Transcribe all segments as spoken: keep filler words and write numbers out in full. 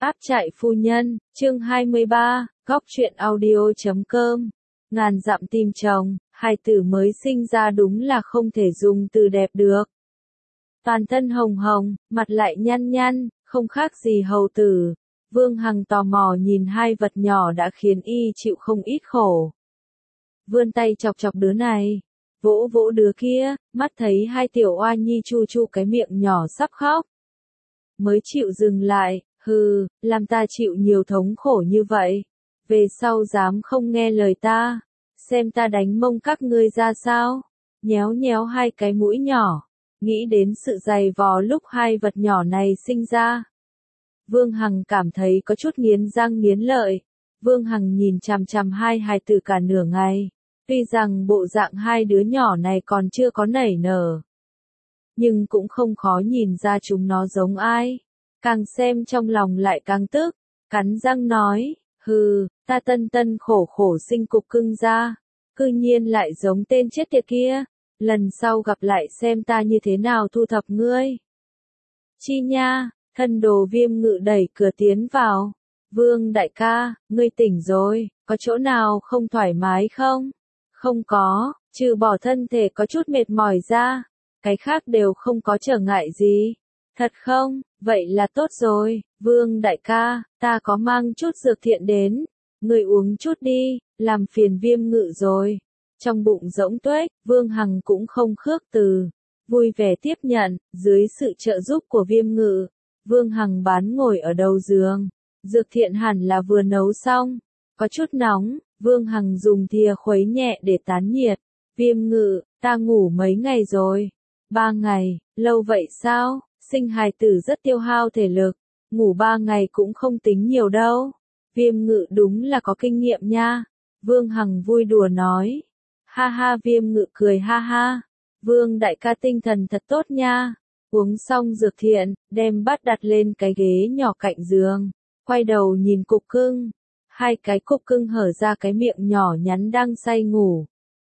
Áp trại phu nhân, chương hai mươi ba, góc truyện audio chấm com. Ngàn dặm tìm chồng, hài tử mới sinh ra đúng là không thể dùng từ đẹp được. Toàn thân hồng hồng, mặt lại nhăn nhăn, không khác gì hầu tử. Vương Hằng tò mò nhìn hai vật nhỏ đã khiến y chịu không ít khổ. Vươn tay chọc chọc đứa này, vỗ vỗ đứa kia, mắt thấy hai tiểu oa nhi chu chu cái miệng nhỏ sắp khóc. Mới chịu dừng lại, hừ, làm ta chịu nhiều thống khổ như vậy. Về sau dám không nghe lời ta, xem ta đánh mông các ngươi ra sao. Nhéo nhéo hai cái mũi nhỏ, nghĩ đến sự dày vò lúc hai vật nhỏ này sinh ra. Vương Hằng cảm thấy có chút nghiến răng nghiến lợi. Vương Hằng nhìn chằm chằm hai hài tử cả nửa ngày. Tuy rằng bộ dạng hai đứa nhỏ này còn chưa có nảy nở, nhưng cũng không khó nhìn ra chúng nó giống ai. Càng xem trong lòng lại càng tức, cắn răng nói, hừ, ta tân tân khổ khổ sinh cục cưng ra, cư nhiên lại giống tên chết tiệt kia, lần sau gặp lại xem ta như thế nào thu thập ngươi. Chi nha, thân đồ Viêm Ngự đẩy cửa tiến vào. Vương đại ca, ngươi tỉnh rồi, có chỗ nào không thoải mái không? Không có, trừ bỏ thân thể có chút mệt mỏi ra, cái khác đều không có trở ngại gì. Thật không? Vậy là tốt rồi, Vương đại ca, ta có mang chút dược thiện đến, ngươi uống chút đi, làm phiền Viêm Ngự rồi. Trong bụng rỗng tuếch, Vương Hằng cũng không khước từ, vui vẻ tiếp nhận, dưới sự trợ giúp của Viêm Ngự, Vương Hằng bán ngồi ở đầu giường. Dược thiện hẳn là vừa nấu xong, có chút nóng, Vương Hằng dùng thìa khuấy nhẹ để tán nhiệt. Viêm Ngự, ta ngủ mấy ngày rồi? Ba ngày, lâu vậy sao? Sinh hài tử rất tiêu hao thể lực, ngủ ba ngày cũng không tính nhiều đâu. Viêm Ngự đúng là có kinh nghiệm nha. Vương Hằng vui đùa nói. Ha ha, Viêm Ngự cười ha ha. Vương đại ca tinh thần thật tốt nha. Uống xong dược thiện, đem bát đặt lên cái ghế nhỏ cạnh giường, quay đầu nhìn cục cưng. Hai cái cục cưng hở ra cái miệng nhỏ nhắn đang say ngủ,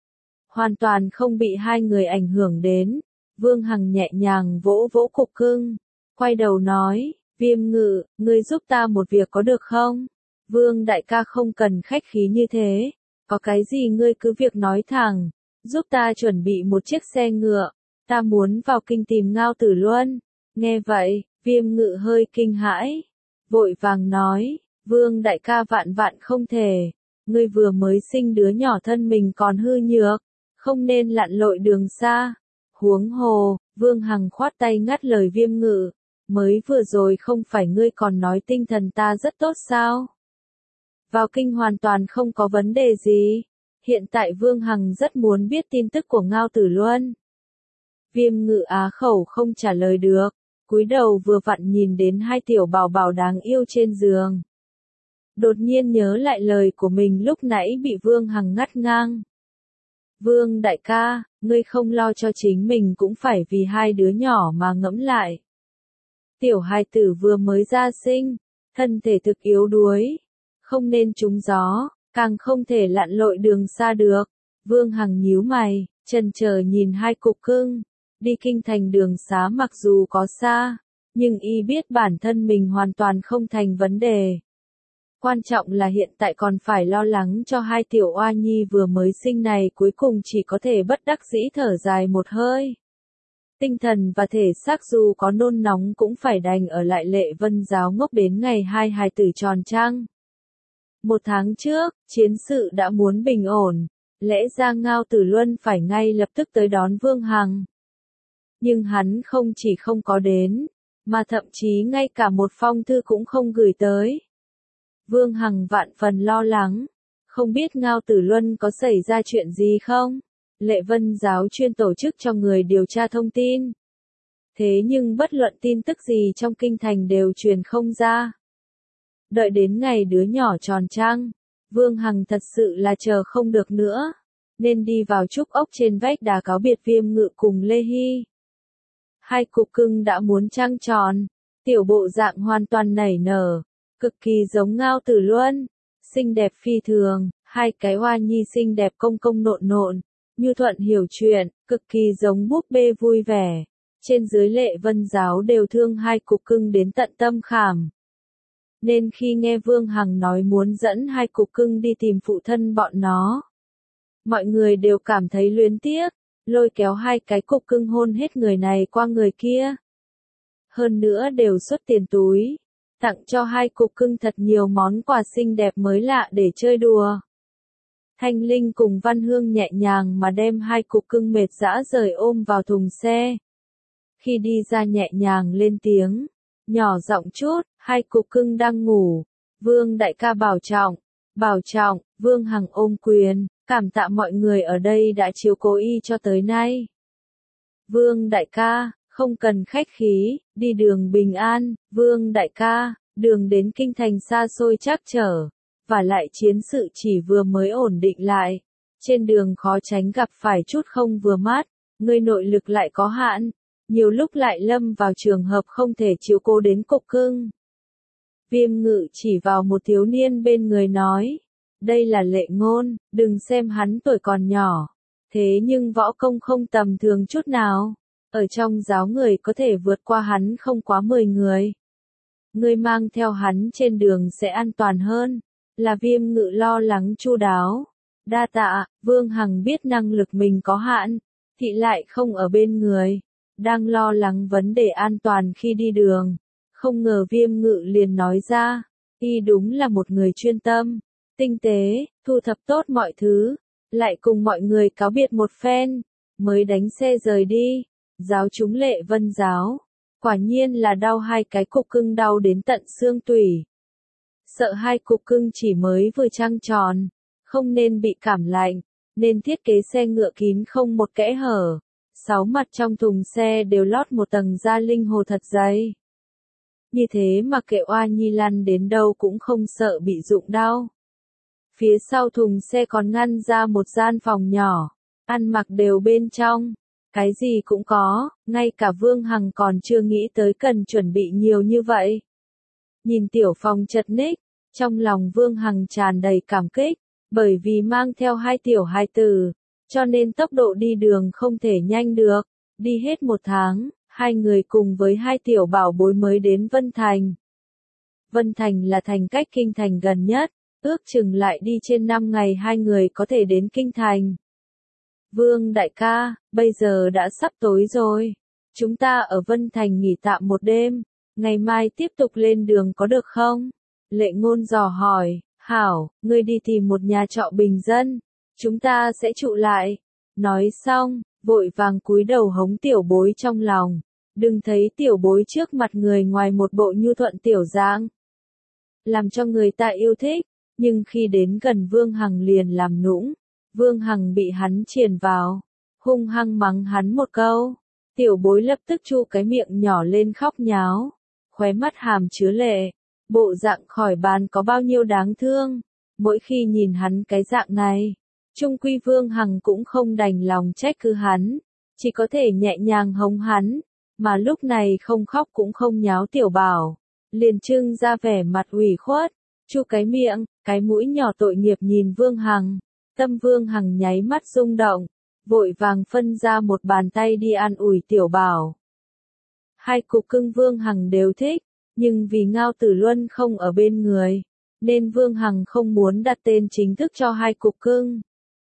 hoàn toàn không bị hai người ảnh hưởng đến. Vương Hằng nhẹ nhàng vỗ vỗ cục cưng, quay đầu nói, Viêm Ngự, ngươi giúp ta một việc có được không? Vương đại ca không cần khách khí như thế, có cái gì ngươi cứ việc nói thẳng, giúp ta chuẩn bị một chiếc xe ngựa, ta muốn vào kinh tìm Ngao Tử Luân. Nghe vậy, Viêm Ngự hơi kinh hãi, vội vàng nói, Vương đại ca vạn vạn không thể, ngươi vừa mới sinh đứa nhỏ thân mình còn hư nhược, không nên lặn lội đường xa. Huống hồ, Vương Hằng khoát tay ngắt lời Viêm Ngự, mới vừa rồi không phải ngươi còn nói tinh thần ta rất tốt sao? Vào kinh hoàn toàn không có vấn đề gì. Hiện tại Vương Hằng rất muốn biết tin tức của Ngao Tử Luân. Viêm Ngự á khẩu không trả lời được, cúi đầu vừa vặn nhìn đến hai tiểu bảo bảo đáng yêu trên giường. Đột nhiên nhớ lại lời của mình lúc nãy bị Vương Hằng ngắt ngang. Vương đại ca, ngươi không lo cho chính mình cũng phải vì hai đứa nhỏ mà ngẫm lại. Tiểu hài tử vừa mới ra sinh, thân thể thực yếu đuối, không nên trúng gió, càng không thể lặn lội đường xa được. Vương Hằng nhíu mày, chần chờ nhìn hai cục cưng. Đi kinh thành đường xá mặc dù có xa, nhưng y biết bản thân mình hoàn toàn không thành vấn đề. Quan trọng là hiện tại còn phải lo lắng cho hai tiểu oa nhi vừa mới sinh này, cuối cùng chỉ có thể bất đắc dĩ thở dài một hơi. Tinh thần và thể xác dù có nôn nóng cũng phải đành ở lại Lệ Vân Giáo ngốc đến ngày hai hài tử tròn trăng. Một tháng trước, chiến sự đã muốn bình ổn, lẽ ra Ngao Tử Luân phải ngay lập tức tới đón Vương Hằng. Nhưng hắn không chỉ không có đến, mà thậm chí ngay cả một phong thư cũng không gửi tới. Vương Hằng vạn phần lo lắng, không biết Ngao Tử Luân có xảy ra chuyện gì không? Lệ Vân Giáo chuyên tổ chức cho người điều tra thông tin. Thế nhưng bất luận tin tức gì trong kinh thành đều truyền không ra. Đợi đến ngày đứa nhỏ tròn trăng, Vương Hằng thật sự là chờ không được nữa, nên đi vào trúc ốc trên vách đá cáo biệt Viêm Ngự cùng Lê Hy. Hai cục cưng đã muốn trăng tròn, tiểu bộ dạng hoàn toàn nảy nở, cực kỳ giống Ngao Tử Luân, xinh đẹp phi thường, hai cái oa nhi xinh đẹp công công nộn nộn, nhu thuận hiểu chuyện, cực kỳ giống búp bê vui vẻ. Trên dưới Lệ Vân Giáo đều thương hai cục cưng đến tận tâm khảm. nên khi nghe Vương Hằng nói muốn dẫn hai cục cưng đi tìm phụ thân bọn nó, mọi người đều cảm thấy luyến tiếc, lôi kéo hai cái cục cưng hôn hết người này qua người kia. Hơn nữa đều xuất tiền túi, tặng cho hai cục cưng thật nhiều món quà xinh đẹp mới lạ để chơi đùa. Thanh Linh cùng Văn Hương nhẹ nhàng mà đem hai cục cưng mệt dã rời ôm vào thùng xe. Khi đi ra nhẹ nhàng lên tiếng, nhỏ giọng chút, hai cục cưng đang ngủ. Vương đại ca bảo trọng, bảo trọng, Vương Hằng ôm quyền, cảm tạ mọi người ở đây đã chiếu cố y cho tới nay. Vương đại ca, không cần khách khí, đi đường bình an, Vương đại ca, đường đến kinh thành xa xôi trắc trở, và lại chiến sự chỉ vừa mới ổn định lại, trên đường khó tránh gặp phải chút không vừa mắt, người nội lực lại có hạn, nhiều lúc lại lâm vào trường hợp không thể chiếu cố đến cục cưng. Viêm Ngự chỉ vào một thiếu niên bên người nói, đây là Lệ Ngôn, đừng xem hắn tuổi còn nhỏ, thế nhưng võ công không tầm thường chút nào, ở trong giáo người có thể vượt qua hắn không quá mười người. Ngươi mang theo hắn trên đường sẽ an toàn hơn, là Viêm Ngự lo lắng chu đáo. Đa tạ, Vương Hằng biết năng lực mình có hạn, thị lại không ở bên người, đang lo lắng vấn đề an toàn khi đi đường. Không ngờ Viêm Ngự liền nói ra, y đúng là một người chuyên tâm, tinh tế, thu thập tốt mọi thứ, lại cùng mọi người cáo biệt một phen, mới đánh xe rời đi. Giáo chúng Lệ Vân giáo, quả nhiên là đau hai cái cục cưng đau đến tận xương tủy. Sợ hai cục cưng chỉ mới vừa trăng tròn, không nên bị cảm lạnh, nên thiết kế xe ngựa kín không một kẽ hở. Sáu mặt trong thùng xe đều lót một tầng da linh hồ thật dày. Như thế mà kệ oa nhi lăn đến đâu cũng không sợ bị rụng đau. Phía sau thùng xe còn ngăn ra một gian phòng nhỏ, ăn mặc đều bên trong. Cái gì cũng có, ngay cả Vương Hằng còn chưa nghĩ tới cần chuẩn bị nhiều như vậy. Nhìn tiểu phòng chật ních, trong lòng Vương Hằng tràn đầy cảm kích, bởi vì mang theo hai tiểu hài tử, cho nên tốc độ đi đường không thể nhanh được. Đi hết một tháng, hai người cùng với hai tiểu bảo bối mới đến Vân Thành. Vân Thành là thành cách kinh thành gần nhất, ước chừng lại đi trên năm ngày hai người có thể đến kinh thành. Vương đại ca, bây giờ đã sắp tối rồi. Chúng ta ở Vân Thành nghỉ tạm một đêm, ngày mai tiếp tục lên đường có được không? Lệ Ngôn dò hỏi, hảo, ngươi đi tìm một nhà trọ bình dân, chúng ta sẽ trụ lại. Nói xong, vội vàng cúi đầu hống tiểu bối trong lòng, đừng thấy tiểu bối trước mặt người ngoài một bộ nhu thuận tiểu dáng, làm cho người ta yêu thích, nhưng khi đến gần Vương Hằng liền làm nũng. Vương Hằng bị hắn triền vào, hung hăng mắng hắn một câu, tiểu bối lập tức chu cái miệng nhỏ lên khóc nháo, khóe mắt hàm chứa lệ, bộ dạng khỏi bàn có bao nhiêu đáng thương. Mỗi khi nhìn hắn cái dạng này, trung quy Vương Hằng cũng không đành lòng trách cứ hắn, chỉ có thể nhẹ nhàng hống hắn, mà lúc này không khóc cũng không nháo tiểu bảo, liền trưng ra vẻ mặt ủy khuất, chu cái miệng, cái mũi nhỏ tội nghiệp nhìn Vương Hằng. Tâm Vương Hằng nháy mắt rung động, vội vàng phân ra một bàn tay đi an ủi tiểu bảo. Hai cục cưng Vương Hằng đều thích, nhưng vì Ngao Tử Luân không ở bên người, nên Vương Hằng không muốn đặt tên chính thức cho hai cục cưng.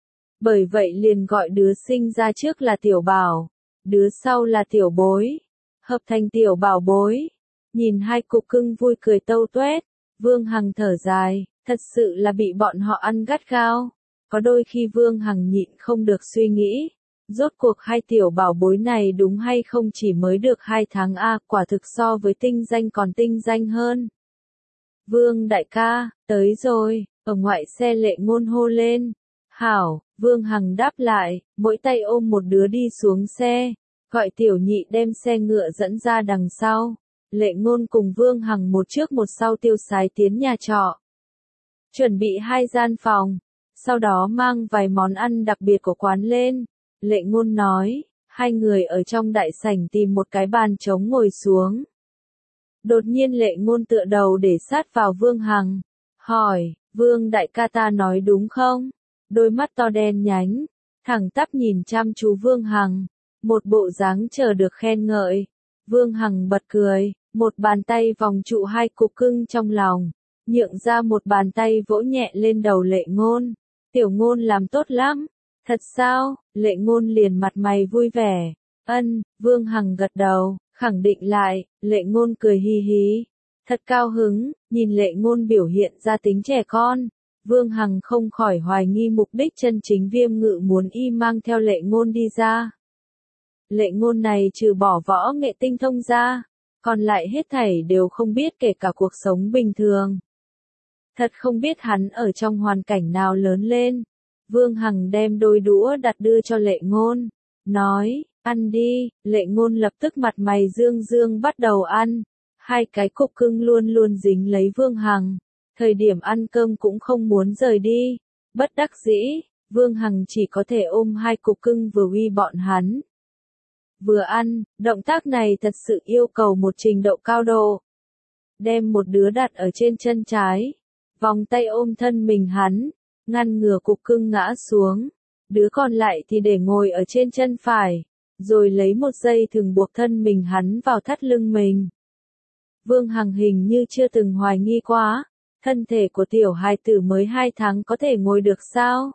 Bởi vậy liền gọi đứa sinh ra trước là tiểu bảo, đứa sau là tiểu bối, hợp thành tiểu bảo bối. Nhìn hai cục cưng vui cười tâu tuét, Vương Hằng thở dài, thật sự là bị bọn họ ăn gắt gao. Có đôi khi Vương Hằng nhịn không được suy nghĩ, rốt cuộc hai tiểu bảo bối này đúng hay không chỉ mới được hai tháng a, quả thực so với tinh danh còn tinh danh hơn. Vương đại ca, tới rồi, ở ngoại xe Lệ Ngôn hô lên. Hảo, Vương Hằng đáp lại, mỗi tay ôm một đứa đi xuống xe, gọi tiểu nhị đem xe ngựa dẫn ra đằng sau. Lệ Ngôn cùng Vương Hằng một trước một sau tiêu sái tiến nhà trọ. Chuẩn bị hai gian phòng. Sau đó mang vài món ăn đặc biệt của quán lên. Lệ Ngôn nói, hai người ở trong đại sảnh tìm một cái bàn trống ngồi xuống. Đột nhiên Lệ Ngôn tựa đầu để sát vào Vương Hằng, hỏi, Vương đại ca ta nói đúng không? Đôi mắt to đen nhánh, thẳng tắp nhìn chăm chú Vương Hằng, một bộ dáng chờ được khen ngợi. Vương Hằng bật cười, Một bàn tay vòng trụ hai cục cưng trong lòng, nhượng ra một bàn tay vỗ nhẹ lên đầu Lệ Ngôn. Tiểu Ngôn làm tốt lắm. Thật sao? Lệ Ngôn liền mặt mày vui vẻ. Ân, Vương Hằng gật đầu, khẳng định lại. Lệ Ngôn cười hi hí. Thật cao hứng, nhìn Lệ Ngôn biểu hiện ra tính trẻ con. Vương Hằng không khỏi hoài nghi mục đích chân chính Viêm Ngự muốn y mang theo Lệ Ngôn đi ra. Lệ Ngôn này trừ bỏ võ nghệ tinh thông ra, còn lại hết thảy đều không biết, kể cả cuộc sống bình thường. Thật không biết hắn ở trong hoàn cảnh nào lớn lên. Vương Hằng đem đôi đũa đặt đưa cho Lệ Ngôn, nói, ăn đi. Lệ Ngôn lập tức mặt mày dương dương bắt đầu ăn. Hai cái cục cưng luôn luôn dính lấy Vương Hằng. Thời điểm ăn cơm cũng không muốn rời đi. Bất đắc dĩ, Vương Hằng chỉ có thể ôm hai cục cưng vừa uy bọn hắn. Vừa ăn, động tác này thật sự yêu cầu một trình độ cao độ. Đem một đứa đặt ở trên chân trái, vòng tay ôm thân mình hắn, ngăn ngừa cục cưng ngã xuống. Đứa còn lại thì để ngồi ở trên chân phải, rồi lấy một dây thừng buộc thân mình hắn vào thắt lưng mình. Vương Hằng hình như chưa từng hoài nghi quá, thân thể của tiểu hài tử mới hai tháng có thể ngồi được sao?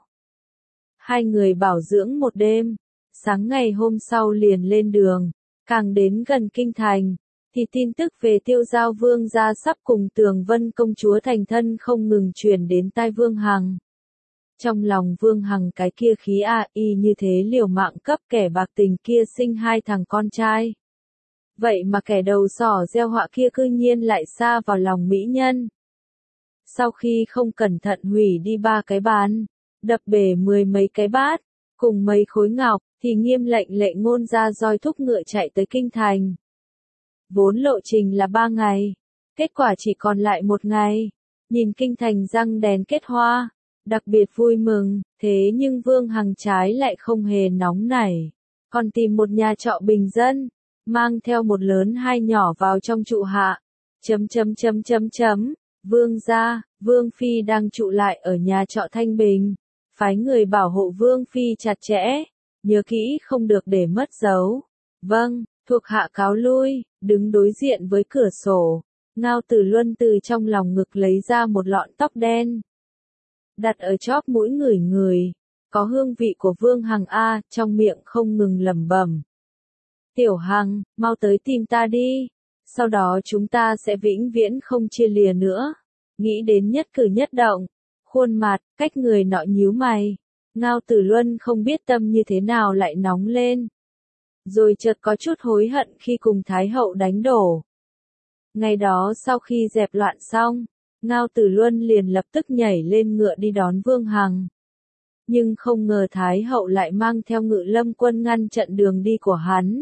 Hai người bảo dưỡng một đêm, sáng ngày hôm sau liền lên đường, càng đến gần kinh thành, thì tin tức về Tiêu Giao Vương gia sắp cùng Tường Vân công chúa thành thân không ngừng truyền đến tai Vương Hằng. Trong lòng Vương Hằng cái kia khí a y như thế liều mạng cấp kẻ bạc tình kia sinh hai thằng con trai. Vậy mà kẻ đầu sỏ gieo họa kia cư nhiên lại xa vào lòng mỹ nhân. Sau khi không cẩn thận hủy đi ba cái bàn, đập bể mười mấy cái bát, cùng mấy khối ngọc, thì nghiêm lệnh Lệ Ngôn ra roi thúc ngựa chạy tới kinh thành. Vốn lộ trình là ba ngày, kết quả chỉ còn lại một ngày. Nhìn kinh thành răng đèn kết hoa, đặc biệt vui mừng, thế nhưng Vương Hằng trái lại không hề nóng nảy, còn tìm một nhà trọ bình dân, mang theo một lớn hai nhỏ vào trong trụ hạ. Chấm chấm chấm chấm chấm, Vương gia, Vương phi đang trụ lại ở nhà trọ thanh bình, phái người bảo hộ Vương phi chặt chẽ, nhớ kỹ không được để mất dấu. Vâng, thuộc hạ cáo lui. Đứng đối diện với cửa sổ, Ngao Tử Luân từ trong lòng ngực lấy ra một lọn tóc đen, đặt ở chóp mũi ngửi ngửi, có hương vị của Vương Hằng a, trong miệng không ngừng lẩm bẩm. Tiểu Hằng, mau tới tìm ta đi, sau đó chúng ta sẽ vĩnh viễn không chia lìa nữa. Nghĩ đến nhất cử nhất động, khuôn mặt, cách người nọ nhíu mày, Ngao Tử Luân không biết tâm như thế nào lại nóng lên. Rồi chợt có chút hối hận khi cùng Thái hậu đánh đổ. Ngày đó sau khi dẹp loạn xong, Ngao Tử Luân liền lập tức nhảy lên ngựa đi đón Vương Hằng. Nhưng không ngờ Thái hậu lại mang theo Ngự Lâm quân ngăn chặn đường đi của hắn.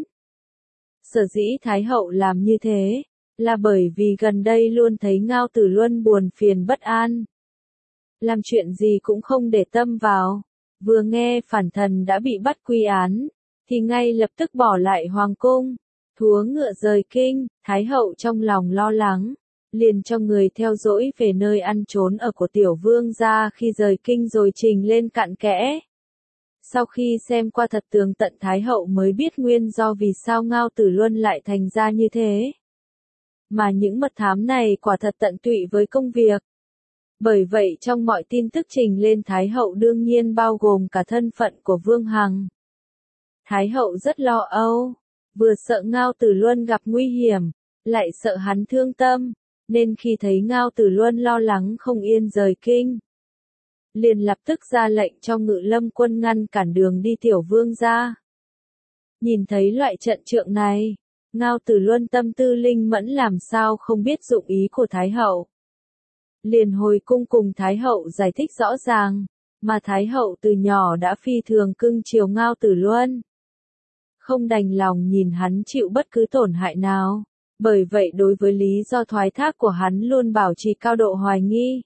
Sở dĩ Thái hậu làm như thế, là bởi vì gần đây luôn thấy Ngao Tử Luân buồn phiền bất an. Làm chuyện gì cũng không để tâm vào, vừa nghe phản thần đã bị bắt quy án, thì ngay lập tức bỏ lại hoàng cung, thúa ngựa rời kinh. Thái hậu trong lòng lo lắng, liền cho người theo dõi về nơi ăn trốn ở của tiểu vương gia khi rời kinh rồi trình lên cặn kẽ. Sau khi xem qua thật tường tận, Thái hậu mới biết nguyên do vì sao Ngao Tử Luân lại thành ra như thế. Mà những mật thám này quả thật tận tụy với công việc. Bởi vậy trong mọi tin tức trình lên Thái hậu đương nhiên bao gồm cả thân phận của Vương Hằng. Thái hậu rất lo âu, vừa sợ Ngao Tử Luân gặp nguy hiểm, lại sợ hắn thương tâm, nên khi thấy Ngao Tử Luân lo lắng không yên rời kinh, liền lập tức ra lệnh cho Ngự Lâm quân ngăn cản đường đi tiểu vương gia. Nhìn thấy loại trận trượng này, Ngao Tử Luân tâm tư linh mẫn làm sao không biết dụng ý của Thái hậu. Liền hồi cung cùng Thái hậu giải thích rõ ràng, mà Thái hậu từ nhỏ đã phi thường cưng chiều Ngao Tử Luân. Không đành lòng nhìn hắn chịu bất cứ tổn hại nào, bởi vậy đối với lý do thoái thác của hắn luôn bảo trì cao độ hoài nghi.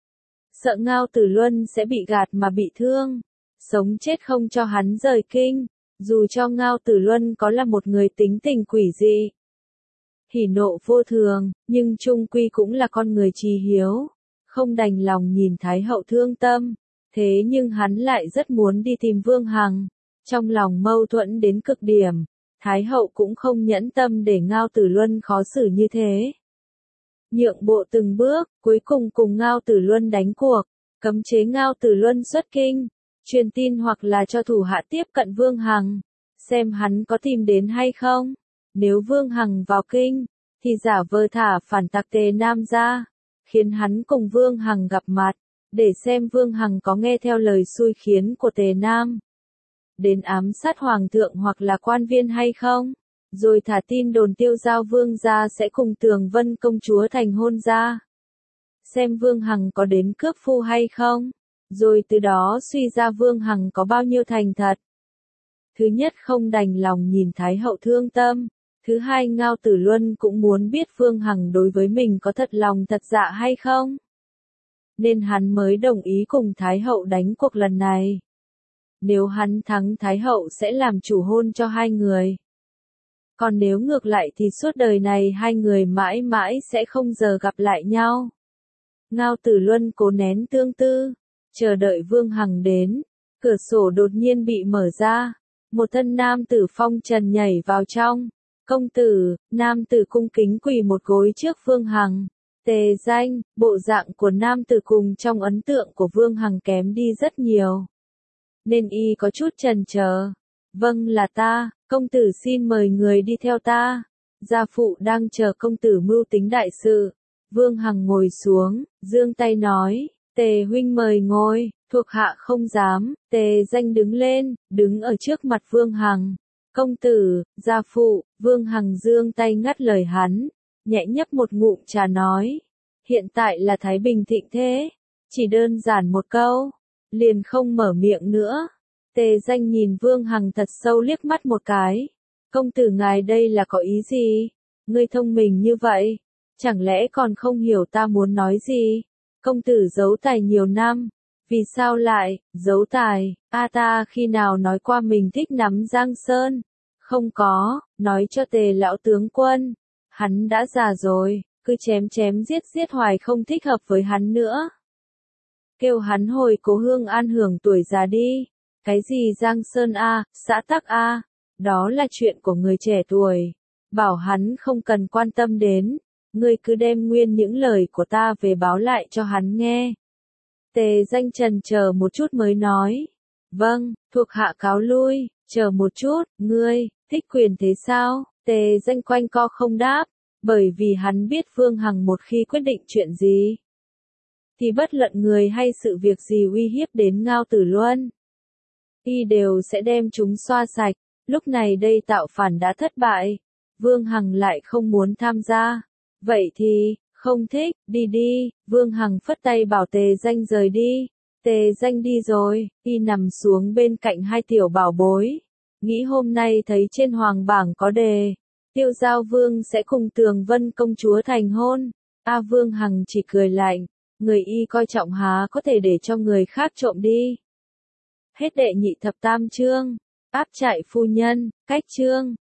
Sợ Ngao Tử Luân sẽ bị gạt mà bị thương, sống chết không cho hắn rời kinh, dù cho Ngao Tử Luân có là một người tính tình quỷ dị, hỉ nộ vô thường, nhưng chung quy cũng là con người trì hiếu, không đành lòng nhìn Thái hậu thương tâm, thế nhưng hắn lại rất muốn đi tìm Vương Hằng, trong lòng mâu thuẫn đến cực điểm, Thái hậu cũng không nhẫn tâm để Ngao Tử Luân khó xử như thế. Nhượng bộ từng bước, cuối cùng cùng Ngao Tử Luân đánh cuộc, cấm chế Ngao Tử Luân xuất kinh, truyền tin hoặc là cho thủ hạ tiếp cận Vương Hằng, xem hắn có tìm đến hay không. Nếu Vương Hằng vào kinh, thì giả vờ thả phản tặc Tề Nam ra, khiến hắn cùng Vương Hằng gặp mặt, để xem Vương Hằng có nghe theo lời xui khiến của Tề Nam đến ám sát hoàng thượng hoặc là quan viên hay không, rồi thả tin đồn Tiêu Giao Vương gia sẽ cùng Tường Vân công chúa thành hôn ra. Xem Vương Hằng có đến cướp phu hay không, rồi từ đó suy ra Vương Hằng có bao nhiêu thành thật. Thứ nhất không đành lòng nhìn Thái hậu thương tâm, thứ hai Ngao Tử Luân cũng muốn biết Vương Hằng đối với mình có thật lòng thật dạ hay không. Nên hắn mới đồng ý cùng Thái hậu đánh cuộc lần này. Nếu hắn thắng Thái hậu sẽ làm chủ hôn cho hai người. Còn nếu ngược lại thì suốt đời này hai người mãi mãi sẽ không giờ gặp lại nhau. Ngao Tử Luân cố nén tương tư, chờ đợi Vương Hằng đến, cửa sổ đột nhiên bị mở ra, một thân nam tử phong trần nhảy vào trong. Công tử, nam tử cung kính quỳ một gối trước Vương Hằng. Tề Danh, bộ dạng của nam tử cùng trong ấn tượng của Vương Hằng kém đi rất nhiều. Nên y có chút chần chờ. Vâng là ta, công tử xin mời người đi theo ta. Gia phụ đang chờ công tử mưu tính đại sự. Vương Hằng ngồi xuống, giương tay nói, Tề huynh mời ngồi, thuộc hạ không dám. Tề Danh đứng lên, đứng ở trước mặt Vương Hằng. Công tử, gia phụ, Vương Hằng giương tay ngắt lời hắn, nhẹ nhấp một ngụm trà nói, hiện tại là Thái Bình thịnh thế, chỉ đơn giản một câu, liền không mở miệng nữa. Tề Danh nhìn Vương Hằng thật sâu liếc mắt một cái, công tử ngài đây là có ý gì? Ngươi thông minh như vậy, chẳng lẽ còn không hiểu ta muốn nói gì? Công tử giấu tài nhiều năm, vì sao lại giấu tài? A ta khi nào nói qua mình thích nắm Giang Sơn? Không có, nói cho Tề lão tướng quân, hắn đã già rồi, cứ chém chém giết giết hoài không thích hợp với hắn nữa. Kêu hắn hồi cố hương an hưởng tuổi già đi. Cái gì Giang Sơn a, xã tắc a, đó là chuyện của người trẻ tuổi. Bảo hắn không cần quan tâm đến, ngươi cứ đem nguyên những lời của ta về báo lại cho hắn nghe. Tề Danh trần chờ một chút mới nói, vâng, thuộc hạ cáo lui. Chờ một chút, ngươi thích quyền thế sao? Tề Danh quanh co không đáp, bởi vì hắn biết Vương Hằng một khi quyết định chuyện gì, thì bất luận người hay sự việc gì uy hiếp đến Ngao Tử Luân, y đều sẽ đem chúng xoa sạch. Lúc này đây tạo phản đã thất bại, Vương Hằng lại không muốn tham gia. Vậy thì, không thích, đi đi. Vương Hằng phất tay bảo Tề Danh rời đi. Tề Danh đi rồi, y nằm xuống bên cạnh hai tiểu bảo bối. Nghĩ hôm nay thấy trên hoàng bảng có đề, Tiêu Giao Vương sẽ cùng Tường Vân công chúa thành hôn. A Vương Hằng chỉ cười lạnh, người y coi trọng há có thể để cho người khác trộm đi. Hết đệ nhị thập tam chương, áp trại phu nhân, cách chương.